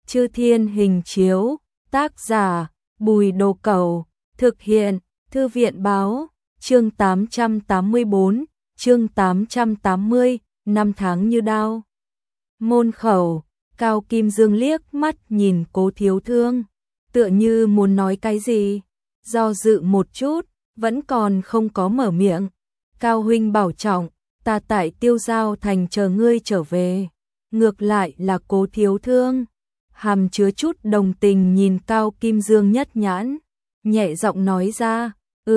Chư Thiên Hình Chiếu, tác giả, Bùi Đồ Cẩu, thực hiện, Thư viện Báo, chương 884, chương 880, năm tháng như đao. Môn khẩu, Cao Kim Dương liếc mắt nhìn Cố Thiếu Thương, tựa như muốn nói cái gì, do dự một chút, vẫn còn không có mở miệng. Cao huynh bảo trọng, ta tại Tiêu Giao Thành chờ ngươi trở về. Ngược lại là Cố Thiếu Thương, hàm chứa chút đồng tình nhìn Cao Kim Dương nhất nhãn, nhẹ giọng nói ra,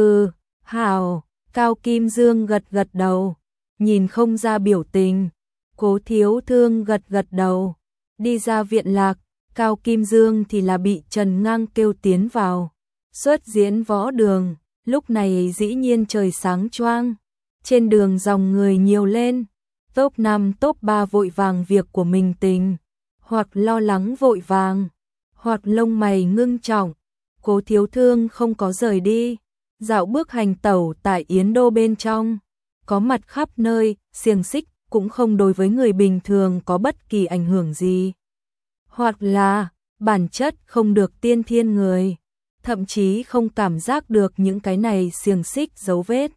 hảo. Cao Kim Dương gật gật đầu, nhìn không ra biểu tình. Cố Thiếu Thương gật gật đầu, đi ra viện lạc. Cao Kim Dương thì là bị Trần Ngang kêu tiến vào xuất diễn võ đường. Lúc này dĩ nhiên trời sáng choang, trên đường dòng người nhiều lên, top 5 top 3 vội vàng việc của mình tình, hoặc lo lắng vội vàng, hoặc lông mày ngưng trọng. Cố Thiếu Thương không có rời đi, dạo bước hành tẩu tại Yến Đô bên trong, có mặt khắp nơi, xiềng xích cũng không đối với người bình thường có bất kỳ ảnh hưởng gì, hoặc là bản chất không được tiên thiên người, thậm chí không cảm giác được những cái này xiềng xích dấu vết.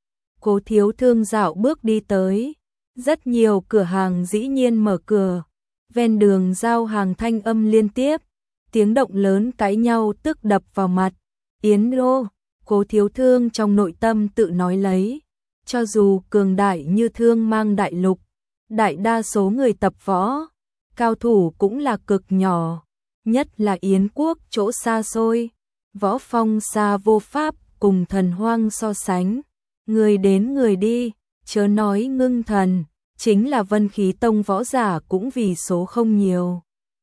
Cố Thiếu Thương dạo bước đi tới, rất nhiều cửa hàng dĩ nhiên mở cửa, ven đường giao hàng thanh âm liên tiếp, tiếng động lớn cãi nhau tức đập vào mặt. Yến Đô, Cố Thiếu Thương trong nội tâm tự nói lấy, cho dù cường đại như Thương Mang đại lục, đại đa số người tập võ, cao thủ cũng là cực nhỏ, nhất là Yến quốc chỗ xa xôi, võ phong xa vô pháp cùng thần hoang so sánh, người đến người đi, chớ nói ngưng thần, chính là Vân Khí Tông võ giả cũng vì số không nhiều.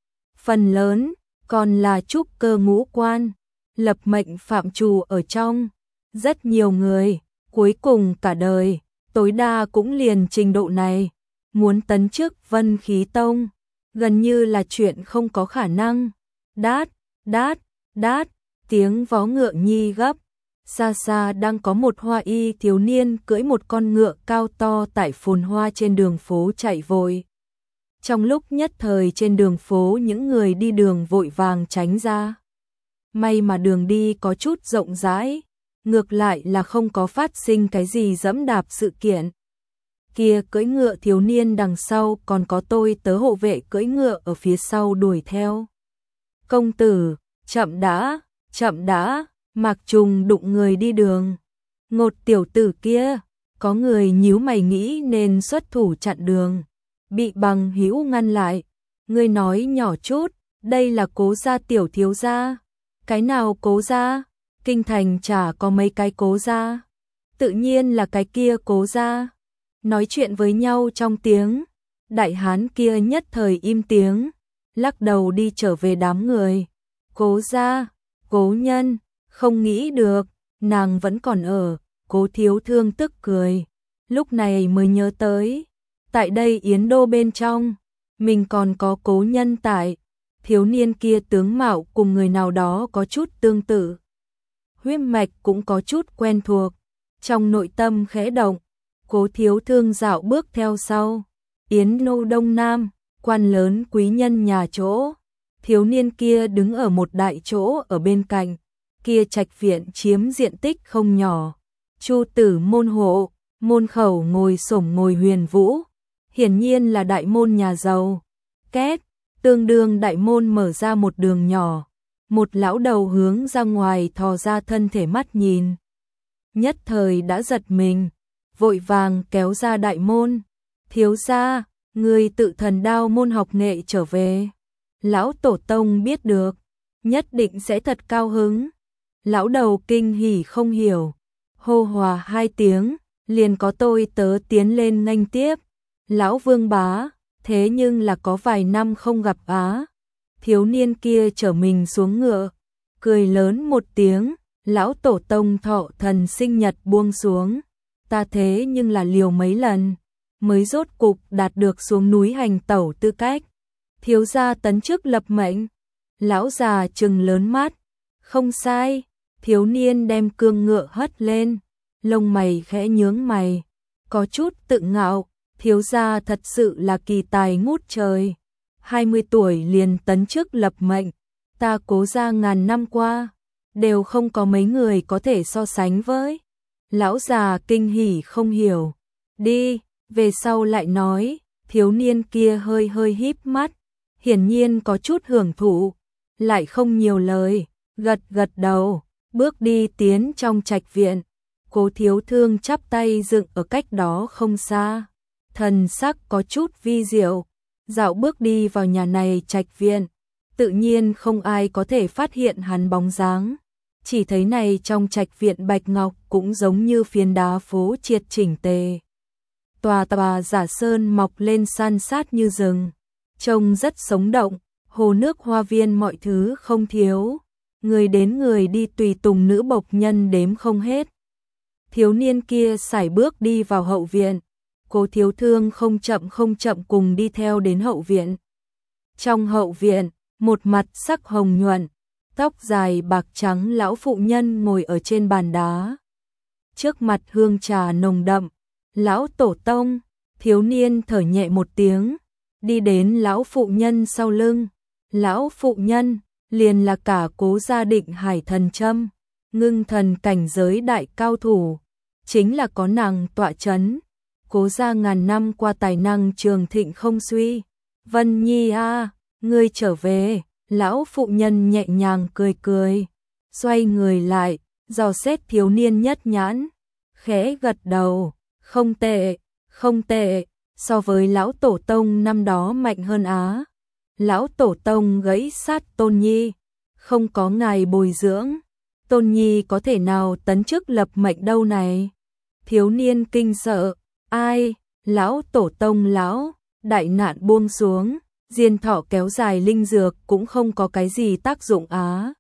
Phần lớn còn là trúc cơ ngũ quan, lập mệnh phạm trù ở trong, rất nhiều người, cuối cùng cả đời, tối đa cũng liền trình độ này, muốn tấn chức Vân Khí Tông, gần như là chuyện không có khả năng. Đát, đát, đát, tiếng vó ngựa nhi gấp, xa xa đang có một hoa y thiếu niên cưỡi một con ngựa cao to tại phồn hoa trên đường phố chạy vội. Trong lúc nhất thời trên đường phố những người đi đường vội vàng tránh ra. May mà đường đi có chút rộng rãi, ngược lại là không có phát sinh cái gì dẫm đạp sự kiện. Kia cưỡi ngựa thiếu niên đằng sau còn có tôi tớ hộ vệ cưỡi ngựa ở phía sau đuổi theo. Công tử, chậm đã, Mạc Trùng đụng người đi đường. Ngột tiểu tử kia, có người nhíu mày nghĩ nên xuất thủ chặn đường, bị Bằng Hữu ngăn lại. Ngươi nói nhỏ chút, đây là Cố gia tiểu thiếu gia. Cái nào Cố gia? Kinh thành chả có mấy cái Cố gia. Tự nhiên là cái kia Cố gia. Nói chuyện với nhau trong tiếng, đại hán kia nhất thời im tiếng, lắc đầu đi trở về đám người. Cố gia, Cố nhân, không nghĩ được, nàng vẫn còn ở. Cố Thiếu Thương tức cười, lúc này mới nhớ tới, tại đây Yến Đô bên trong, mình còn có cố nhân tại. Thiếu niên kia tướng mạo cùng người nào đó có chút tương tự, huyết mạch cũng có chút quen thuộc, trong nội tâm khẽ động. Cố Thiếu Thương dạo bước theo sau, Yến Đô Đông Nam, quan lớn quý nhân nhà chỗ. Thiếu niên kia đứng ở một đại chỗ ở bên cạnh, kia trạch viện chiếm diện tích không nhỏ. Chu tử môn hộ, môn khẩu ngồi xổm ngồi Huyền Vũ, hiển nhiên là đại môn nhà giàu. Két, tương đương đại môn mở ra một đường nhỏ, một lão đầu hướng ra ngoài thò ra thân thể mắt nhìn. Nhất thời đã giật mình, vội vàng kéo ra đại môn. Thiếu gia, người tự Thần Đao môn học nghệ trở về. Lão tổ tông biết được, nhất định sẽ thật cao hứng. Lão đầu kinh hỉ không hiểu, hô hòa hai tiếng, liền có tôi tớ tiến lên nghênh tiếp. Lão Vương bá, thế nhưng là có vài năm không gặp á. Thiếu niên kia trở mình xuống ngựa, cười lớn một tiếng. Lão tổ tông thọ thần sinh nhật buông xuống, ta thế nhưng là liều mấy lần, mới rốt cục đạt được xuống núi hành tẩu tư cách. Thiếu gia tấn chức lập mệnh. Lão già trừng lớn mắt, không sai. Thiếu niên đem cương ngựa hất lên, lông mày khẽ nhướng mày, có chút tự ngạo. Thiếu gia thật sự là kỳ tài ngút trời. 20 tuổi liền tấn chức lập mệnh, ta Cố gia ngàn năm qua, đều không có mấy người có thể so sánh với. Lão già kinh hỉ không hiểu, đi, về sau lại nói, thiếu niên kia hơi hơi híp mắt, hiển nhiên có chút hưởng thụ, lại không nhiều lời, gật gật đầu, bước đi tiến trong trạch viện. Cố Thiếu Thương chắp tay dựng ở cách đó không xa, thần sắc có chút vi diệu, dạo bước đi vào nhà này trạch viện, tự nhiên không ai có thể phát hiện hắn bóng dáng. Chỉ thấy này trong trạch viện bạch ngọc cũng giống như phiến đá phố triệt chỉnh tề. Tòa tòa giả sơn mọc lên san sát như rừng, trông rất sống động, hồ nước hoa viên mọi thứ không thiếu, người đến người đi tùy tùng nữ bộc nhân đếm không hết. Thiếu niên kia sải bước đi vào hậu viện, Cố Thiếu Thương không chậm cùng đi theo đến hậu viện. Trong hậu viện, một mặt sắc hồng nhuận, tóc dài bạc trắng lão phụ nhân ngồi ở trên bàn đá. Trước mặt hương trà nồng đậm, lão tổ tông, thiếu niên thở nhẹ một tiếng, đi đến lão phụ nhân sau lưng. Lão phụ nhân, liền là cả Cố gia Định Hải thần châm, ngưng thần cảnh giới đại cao thủ, chính là có nàng tọa chấn. Cố gia ngàn năm qua tài năng trường thịnh không suy. Vân Nhi a, ngươi trở về. Lão phụ nhân nhẹ nhàng cười cười, xoay người lại, dò xét thiếu niên nhất nhãn, khẽ gật đầu, không tệ, không tệ, so với lão tổ tông năm đó mạnh hơn á. Lão tổ tông gãy sát Tôn Nhi, không có ngài bồi dưỡng, Tôn Nhi có thể nào tấn chức lập mệnh đâu này. Thiếu niên kinh sợ, ai, lão tổ tông lão, đại nạn buông xuống. Diên thọ kéo dài linh dược cũng không có cái gì tác dụng á.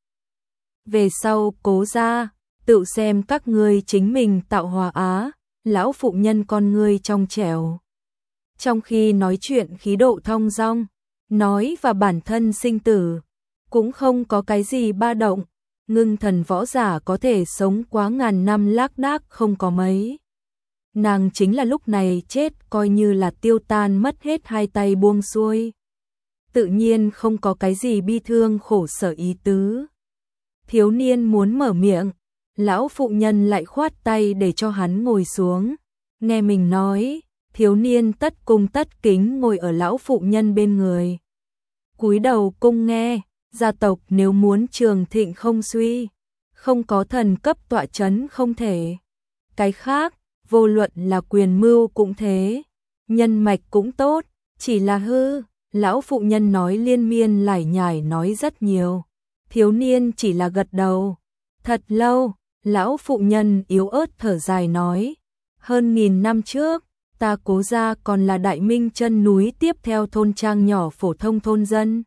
Về sau Cố gia, tự xem các ngươi chính mình tạo hòa á. Lão phụ nhân con ngươi trong trẻo. Trong khi nói chuyện khí độ thong dong, nói và bản thân sinh tử, cũng không có cái gì ba động. Ngưng thần võ giả có thể sống quá ngàn năm lác đác không có mấy. Nàng chính là lúc này chết coi như là tiêu tan mất hết hai tay buông xuôi. Tự nhiên không có cái gì bi thương khổ sở ý tứ. Thiếu niên muốn mở miệng, lão phụ nhân lại khoát tay để cho hắn ngồi xuống. Nghe mình nói, thiếu niên tất cung tất kính ngồi ở lão phụ nhân bên người. Cúi đầu cung nghe, gia tộc nếu muốn trường thịnh không suy, không có thần cấp tọa chấn không thể. Cái khác, vô luận là quyền mưu cũng thế, nhân mạch cũng tốt, chỉ là hư. Lão phụ nhân nói liên miên lải nhải nói rất nhiều. Thiếu niên chỉ là gật đầu. Thật lâu, lão phụ nhân yếu ớt thở dài nói. Hơn 1000 năm trước, ta Cố gia còn là đại minh chân núi tiếp theo thôn trang nhỏ phổ thông thôn dân.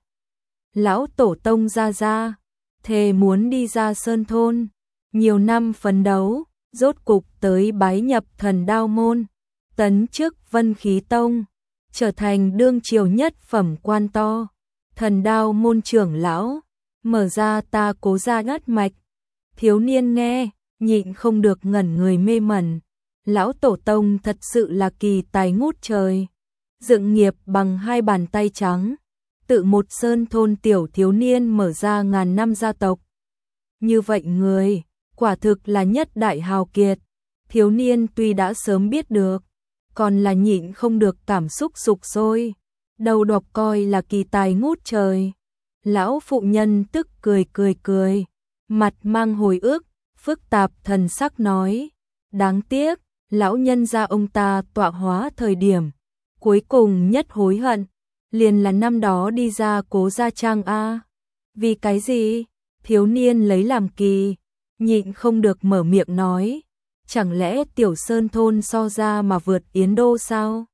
Lão tổ tông ra, thề muốn đi ra sơn thôn. Nhiều năm phấn đấu, rốt cục tới bái nhập thần đao môn. Tấn chức Vân Khí Tông. Trở thành đương triều nhất phẩm quan to, thần đao môn trưởng lão, mở ra ta Cố gia ngất mạch. Thiếu niên nghe, nhịn không được ngẩn người mê mẩn. Lão tổ tông thật sự là kỳ tài ngút trời, dựng nghiệp bằng hai bàn tay trắng, tự một sơn thôn tiểu thiếu niên mở ra ngàn năm gia tộc. Như vậy người, quả thực là nhất đại hào kiệt. Thiếu niên tuy đã sớm biết được, còn là nhịn không được cảm xúc sục sôi, đầu độc coi là kỳ tài ngút trời. Lão phụ nhân tức cười, mặt mang hồi ức, phức tạp thần sắc nói, đáng tiếc, lão nhân gia ông ta tọa hóa thời điểm, cuối cùng nhất hối hận, liền là năm đó đi ra Cố gia trang a. Vì cái gì? Thiếu niên lấy làm kỳ, nhịn không được mở miệng nói. Chẳng lẽ Tiểu Sơn thôn so ra mà vượt Yến Đô sao?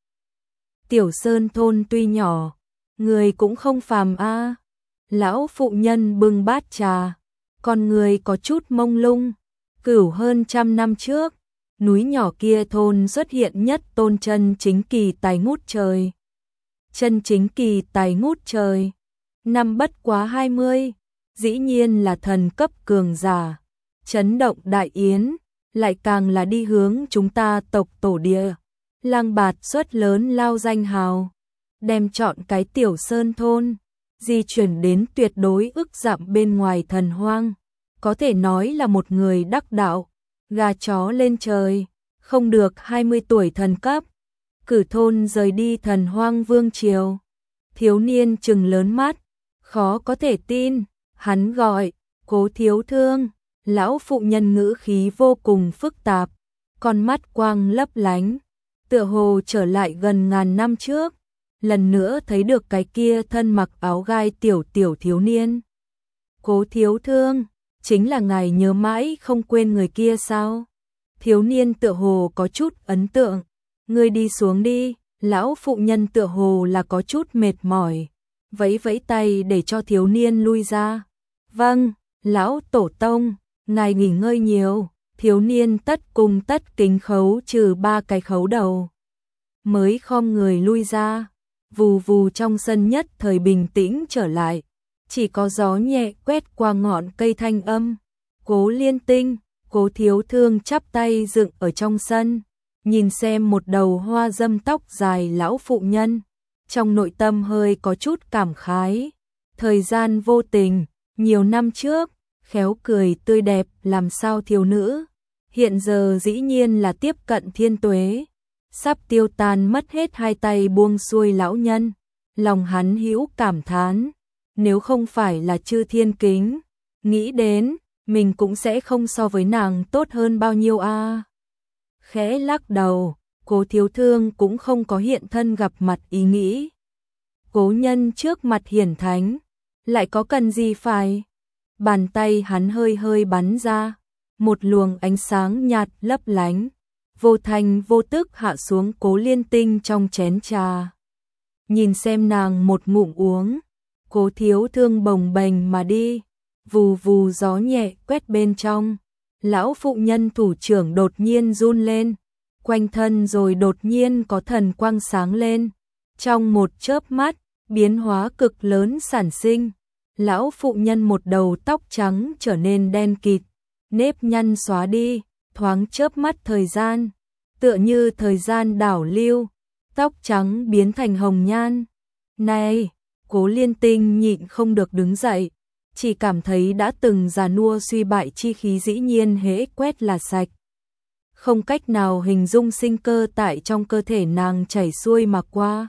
Tiểu Sơn thôn tuy nhỏ, người cũng không phàm a. Lão phụ nhân bưng bát trà, con người có chút mông lung. Cửu hơn 100 năm trước, núi nhỏ kia thôn xuất hiện nhất tôn chân chính kỳ tài ngút trời. Chân chính kỳ tài ngút trời. Năm bất quá 20, dĩ nhiên là thần cấp cường giả, chấn động đại yến. Lại càng là đi hướng chúng ta tộc tổ địa, lang bạt xuất lớn lao danh hào. đem chọn cái tiểu sơn thôn di chuyển đến tuyệt đối ức dặm bên ngoài Thần Hoang, có thể nói là một người đắc đạo, gà chó lên trời, không được 20 tuổi thần cấp, cử thôn rời đi Thần Hoang vương triều. Thiếu niên trừng lớn mắt, khó có thể tin, hắn gọi, Cố Thiếu Thương, lão phụ nhân ngữ khí vô cùng phức tạp, con mắt quang lấp lánh, tựa hồ trở lại gần ngàn năm trước, lần nữa thấy được cái kia thân mặc áo gai tiểu thiếu niên. Cố Thiếu Thương, chính là ngài nhớ mãi không quên người kia sao? Thiếu niên tựa hồ có chút ấn tượng, ngươi đi xuống đi, lão phụ nhân tựa hồ là có chút mệt mỏi, vẫy vẫy tay để cho thiếu niên lui ra. Vâng, lão tổ tông, ngài nghỉ ngơi nhiều. Thiếu niên tất cung tất kính khấu trừ 3 cái khấu đầu, mới khom người lui ra. Vù vù trong sân nhất thời bình tĩnh trở lại, chỉ có gió nhẹ quét qua ngọn cây thanh âm. Cố Liên Tinh, Cố Thiếu Thương chắp tay dựng ở trong sân, nhìn xem một đầu hoa dâm tóc dài lão phụ nhân, trong nội tâm hơi có chút cảm khái. Thời gian vô tình, nhiều năm trước, khéo cười tươi đẹp làm sao thiếu nữ, hiện giờ dĩ nhiên là tiếp cận thiên tuế, sắp tiêu tan mất hết hai tay buông xuôi lão nhân. Lòng hắn hữu cảm thán, nếu không phải là chư thiên kính, nghĩ đến, mình cũng sẽ không so với nàng tốt hơn bao nhiêu a. Khẽ lắc đầu, Cố Thiếu Thương cũng không có hiện thân gặp mặt ý nghĩ. Cố nhân trước mặt hiển thánh, lại có cần gì phải? Bàn tay hắn hơi hơi bắn ra, một luồng ánh sáng nhạt lấp lánh, vô thành vô tức hạ xuống Cố Liên Tinh trong chén trà. Nhìn xem nàng một ngụm uống, Cố Thiếu Thương bồng bềnh mà đi, vù vù gió nhẹ quét bên trong. Lão phụ nhân thủ trưởng đột nhiên run lên, quanh thân rồi đột nhiên có thần quang sáng lên. Trong một chớp mắt, biến hóa cực lớn sản sinh. Lão phụ nhân một đầu tóc trắng trở nên đen kịt, nếp nhăn xóa đi, thoáng chớp mắt thời gian, tựa như thời gian đảo lưu, tóc trắng biến thành hồng nhan. Này, Cố Liên Tinh nhịn không được đứng dậy, chỉ cảm thấy đã từng già nua suy bại chi khí dĩ nhiên hễ quét là sạch. Không cách nào hình dung sinh cơ tại trong cơ thể nàng chảy xuôi mà qua.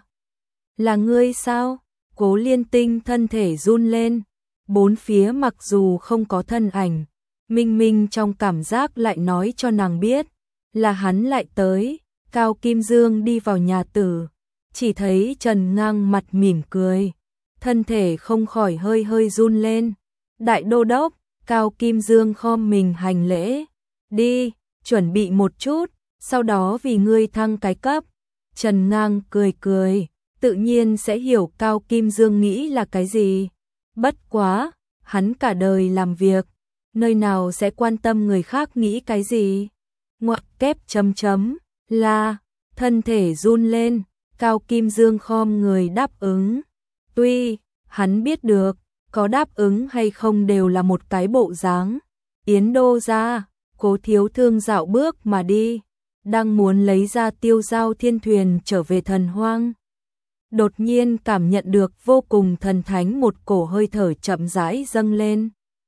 Là ngươi sao? Cố Liên Tinh thân thể run lên, bốn phía mặc dù không có thân ảnh, minh minh trong cảm giác lại nói cho nàng biết, là hắn lại tới. Cao Kim Dương đi vào nhà tử, chỉ thấy Trần Ngang mặt mỉm cười, thân thể không khỏi hơi hơi run lên. Đại đô đốc, Cao Kim Dương khom mình hành lễ, đi, chuẩn bị một chút, sau đó vì ngươi thăng cái cấp. Trần Ngang cười cười, tự nhiên sẽ hiểu Cao Kim Dương nghĩ là cái gì. Bất quá, hắn cả đời làm việc, nơi nào sẽ quan tâm người khác nghĩ cái gì. Ngoặc kép chấm chấm, là, thân thể run lên, Cao Kim Dương khom người đáp ứng. Tuy, hắn biết được, có đáp ứng hay không đều là một cái bộ dáng. Yến Đô ra, Cố Thiếu Thương dạo bước mà đi, đang muốn lấy ra Tiêu Giao Thiên Thuyền trở về Thần Hoang. Đột nhiên cảm nhận được vô cùng thần thánh một cổ hơi thở chậm rãi dâng lên.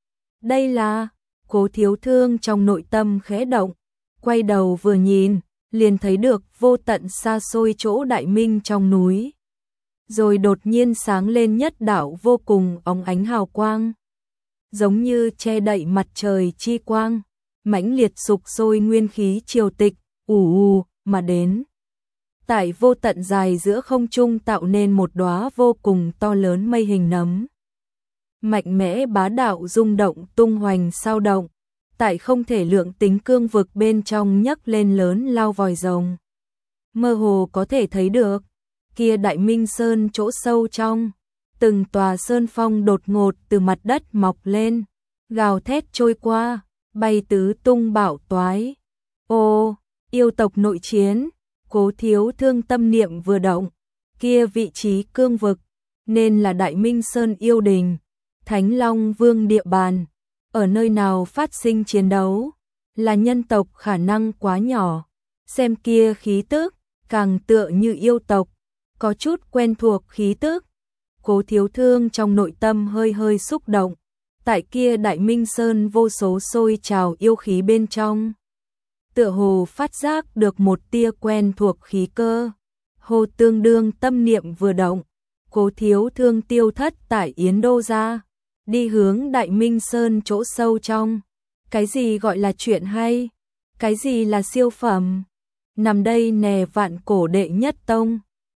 Đây là, Cố Thiếu Thương trong nội tâm khẽ động, quay đầu vừa nhìn, liền thấy được vô tận xa xôi chỗ Đại Minh trong núi. Rồi đột nhiên sáng lên nhất đạo vô cùng óng ánh hào quang, giống như che đậy mặt trời chi quang, mãnh liệt sục sôi nguyên khí triều tịch, ù mà đến. Tại vô tận dài giữa không trung tạo nên một đóa vô cùng to lớn mây hình nấm. Mạnh mẽ bá đạo rung động tung hoành sao động, tại không thể lượng tính cương vực bên trong nhấc lên lớn lao vòi rồng. Mơ hồ có thể thấy được, kia Đại Minh Sơn chỗ sâu trong, từng tòa sơn phong đột ngột từ mặt đất mọc lên, gào thét trôi qua, bay tứ tung bão toái. Ô, yêu tộc nội chiến, Cố Thiếu Thương tâm niệm vừa động, kia vị trí cương vực, nên là Đại Minh Sơn yêu đình, Thánh Long Vương địa bàn, ở nơi nào phát sinh chiến đấu, là nhân tộc khả năng quá nhỏ, xem kia khí tức, càng tựa như yêu tộc, có chút quen thuộc khí tức. Cố Thiếu Thương trong nội tâm hơi hơi xúc động. Tại kia Đại Minh Sơn vô số sôi trào yêu khí bên trong. Tựa hồ phát giác được một tia quen thuộc khí cơ. Hồ tương đương tâm niệm vừa động. Cố Thiếu Thương tiêu thất tại Yến Đô ra. Đi hướng Đại Minh Sơn chỗ sâu trong. Cái gì gọi là chuyện hay? Cái gì là siêu phẩm? Nằm đây nè Vạn Cổ đệ nhất tông.